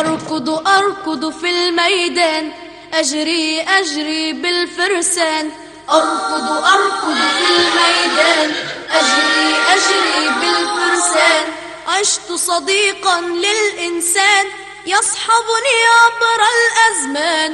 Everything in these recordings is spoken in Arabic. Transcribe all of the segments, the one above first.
أركض أركض في الميدان، أجري أجري بالفرسان. أركض أركض في الميدان، أجري أجري بالفرسان. عشت صديقا للإنسان، يصحبني عبر الأزمان.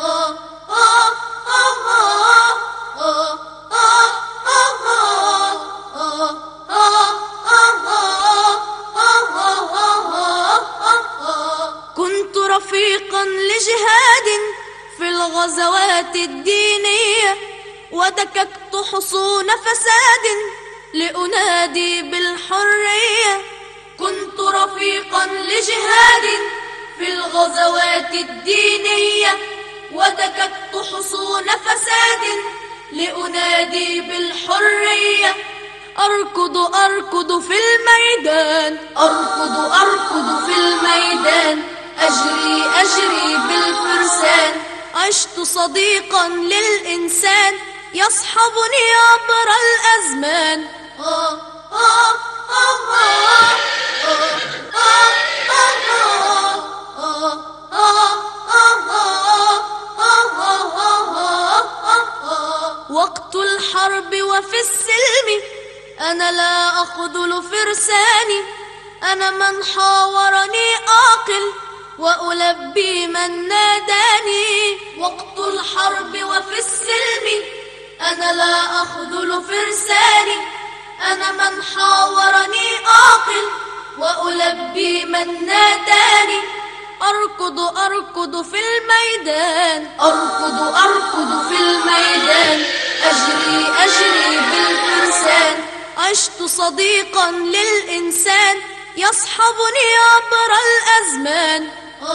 كنت رفيقا لجهاد في الغزوات الدينية، ودككت حصون فساد لأنادي بالحرية. كنت رفيقا لجهاد في الغزوات الدينية، ودككت حصون فساد لأنادي بالحرية. أركض أركض في الميدان، أركض أركض في الميدان، أجري أجري بالفرسان. عشت صديقا للإنسان، يصحبني عبر الأزمان. وقت الحرب وفي السلم أنا لا أخذل فرساني. أنا من حاورني آقل، وألبي من ناداني. وقت الحرب وفي السلم أنا لا أخذل فرساني. أنا من حاورني آقل، وألبي من ناداني. أركض أركض في الميدان، أركض أركض في الميدان، أجري أجري بالفرسان. عشت صديقا للإنسان، يصحبني عبر الأزمان.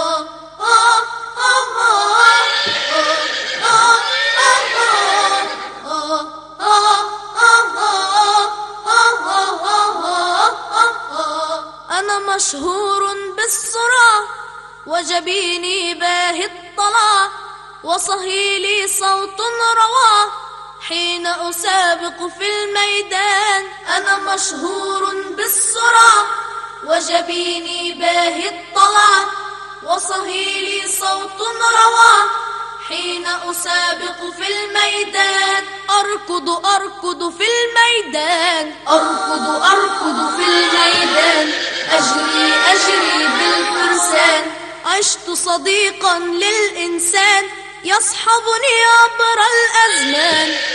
أنا مشهور بالسرعة، وجبيني باهي الطلع، وصهيلي صوت روعة حين أسابق في الميدان. أنا مشهور بالسرعة، وجبيني باهي الطلع، وصهيلي صوت روعة حين أسابق في الميدان. أركض أركض في الميدان، أركض أركض في الميدان، أجري أجري بالفرسان. عشت صديقا للإنسان، يصحبني عبر الأزمان.